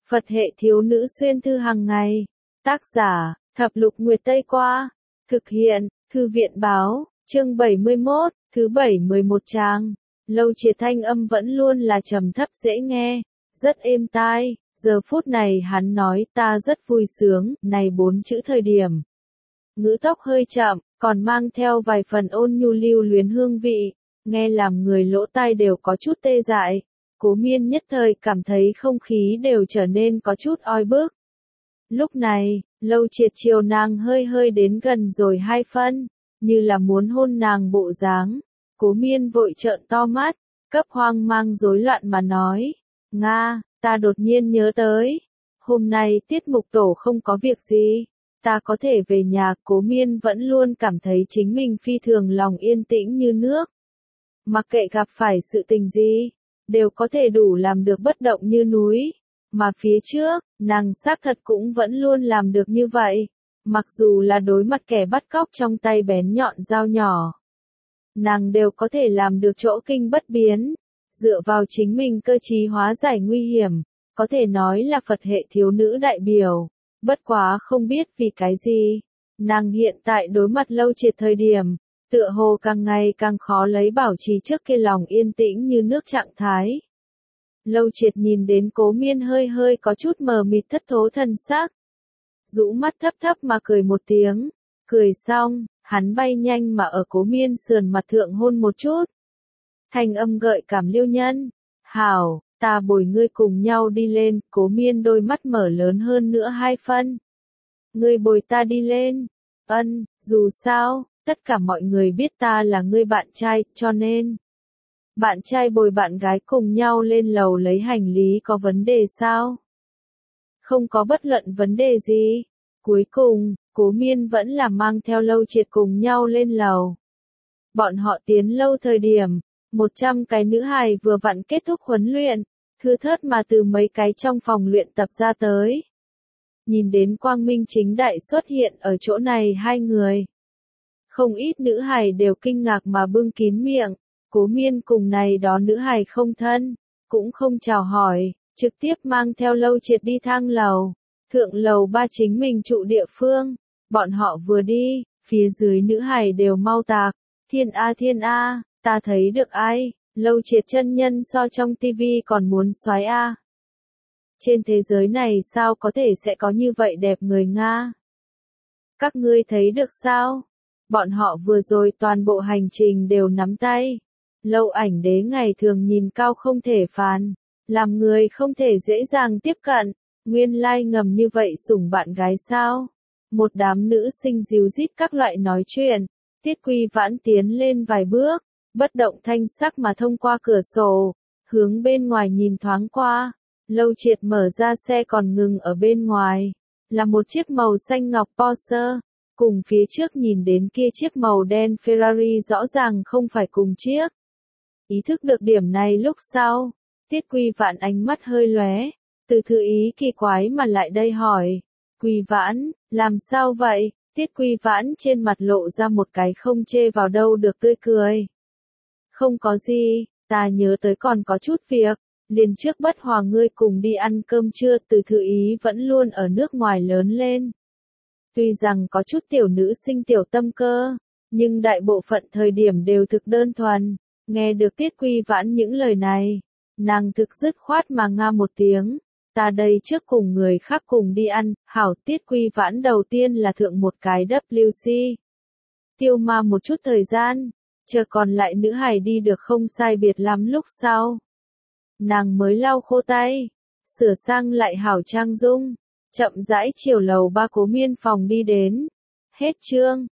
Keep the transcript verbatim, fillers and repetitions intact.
Phật hệ thiếu nữ xuyên thư hàng ngày. Tác giả, Thập Lục Nguyệt Tây Qua. Thực hiện, Thư viện báo, chương bảy mươi mốt, thứ bảy mười một trang. Lâu Triệt thanh âm vẫn luôn là trầm thấp dễ nghe, rất êm tai. Giờ phút này hắn nói ta rất vui sướng, này bốn chữ thời điểm. Ngữ tốc hơi chậm, còn mang theo vài phần ôn nhu lưu luyến hương vị, nghe làm người lỗ tai đều có chút tê dại. Cố Miên nhất thời cảm thấy không khí đều trở nên có chút oi bức. Lúc này, Lâu Triệt chiều nàng hơi hơi đến gần rồi hai phân, như là muốn hôn nàng bộ dáng. Cố Miên vội trợn to mắt, cấp hoang mang rối loạn mà nói, Nga, ta đột nhiên nhớ tới, hôm nay tiết mục tổ không có việc gì, ta có thể về nhà. Cố Miên vẫn luôn cảm thấy chính mình phi thường lòng yên tĩnh như nước. Mặc kệ gặp phải sự tình gì, đều có thể đủ làm được bất động như núi. Mà phía trước, nàng xác thật cũng vẫn luôn làm được như vậy. Mặc dù là đối mặt kẻ bắt cóc trong tay bén nhọn dao nhỏ, nàng đều có thể làm được chỗ kinh bất biến. Dựa vào chính mình cơ trí hóa giải nguy hiểm, có thể nói là Phật hệ thiếu nữ đại biểu. Bất quá không biết vì cái gì, nàng hiện tại đối mặt Lâu Triệt thời điểm, tựa hồ càng ngày càng khó lấy bảo trì trước kia lòng yên tĩnh như nước trạng thái. Lâu Triệt nhìn đến Cố Miên hơi hơi có chút mờ mịt thất thố thần sắc, rũ mắt thấp thấp mà cười một tiếng. Cười xong, hắn bay nhanh mà ở Cố Miên sườn mặt thượng hôn một chút. Thanh âm gợi cảm liêu nhân. Hảo, ta bồi ngươi cùng nhau đi lên. Cố Miên đôi mắt mở lớn hơn nữa hai phân. Ngươi bồi ta đi lên. Ân, dù sao, tất cả mọi người biết ta là ngươi bạn trai, cho nên bạn trai bồi bạn gái cùng nhau lên lầu lấy hành lý có vấn đề sao? Không có bất luận vấn đề gì. Cuối cùng, Cố Miên vẫn là mang theo Lâu Triệt cùng nhau lên lầu. Bọn họ tiến lâu thời điểm, một trăm cái nữ hài vừa vặn kết thúc huấn luyện, thưa thớt mà từ mấy cái trong phòng luyện tập ra tới. Nhìn đến quang minh chính đại xuất hiện ở chỗ này hai người. Không ít nữ hài đều kinh ngạc mà bưng kín miệng. Cố Miên cùng này đó nữ hài không thân, cũng không chào hỏi, trực tiếp mang theo Lâu Triệt đi thang lầu. Thượng lầu ba chính mình trụ địa phương, bọn họ vừa đi, phía dưới nữ hài đều mau tạc. Thiên A thiên A, ta thấy được ai, Lâu Triệt chân nhân so trong tivi còn muốn soái A. Trên thế giới này sao có thể sẽ có như vậy đẹp người Nga? Các ngươi thấy được sao? Bọn họ vừa rồi toàn bộ hành trình đều nắm tay. Lâu Ảnh Đế ngày thường nhìn cao không thể phán, làm người không thể dễ dàng tiếp cận. Nguyên lai ngầm như vậy sủng bạn gái sao? Một đám nữ sinh díu dít các loại nói chuyện. Tiết Quy Vãn tiến lên vài bước, bất động thanh sắc mà thông qua cửa sổ, hướng bên ngoài nhìn thoáng qua. Lâu Triệt mở ra xe còn ngừng ở bên ngoài, là một chiếc màu xanh ngọc Porsche, cùng phía trước nhìn đến kia chiếc màu đen Ferrari rõ ràng không phải cùng chiếc. Ý thức được điểm này lúc sau, Tiết Quy Vãn ánh mắt hơi lóe, từ thư ý kỳ quái mà lại đây hỏi, Quy Vãn, làm sao vậy? Tiết Quy Vãn trên mặt lộ ra một cái không chê vào đâu được tươi cười. Không có gì, ta nhớ tới còn có chút việc, liền trước bất hòa ngươi cùng đi ăn cơm trưa. Từ thư ý vẫn luôn ở nước ngoài lớn lên. Tuy rằng có chút tiểu nữ sinh tiểu tâm cơ, nhưng đại bộ phận thời điểm đều thực đơn thuần. Nghe được Tiết Quy Vãn những lời này, nàng thực dứt khoát mà nga một tiếng. Ta đây trước cùng người khác cùng đi ăn. Hảo. Tiết Quy Vãn đầu tiên là thượng một cái W C. Tiêu ma một chút thời gian, chờ còn lại nữ hài đi được không sai biệt lắm lúc sau. Nàng mới lau khô tay, sửa sang lại hảo trang dung, chậm rãi chiều lầu ba Cố Miên phòng đi đến. Hết chương.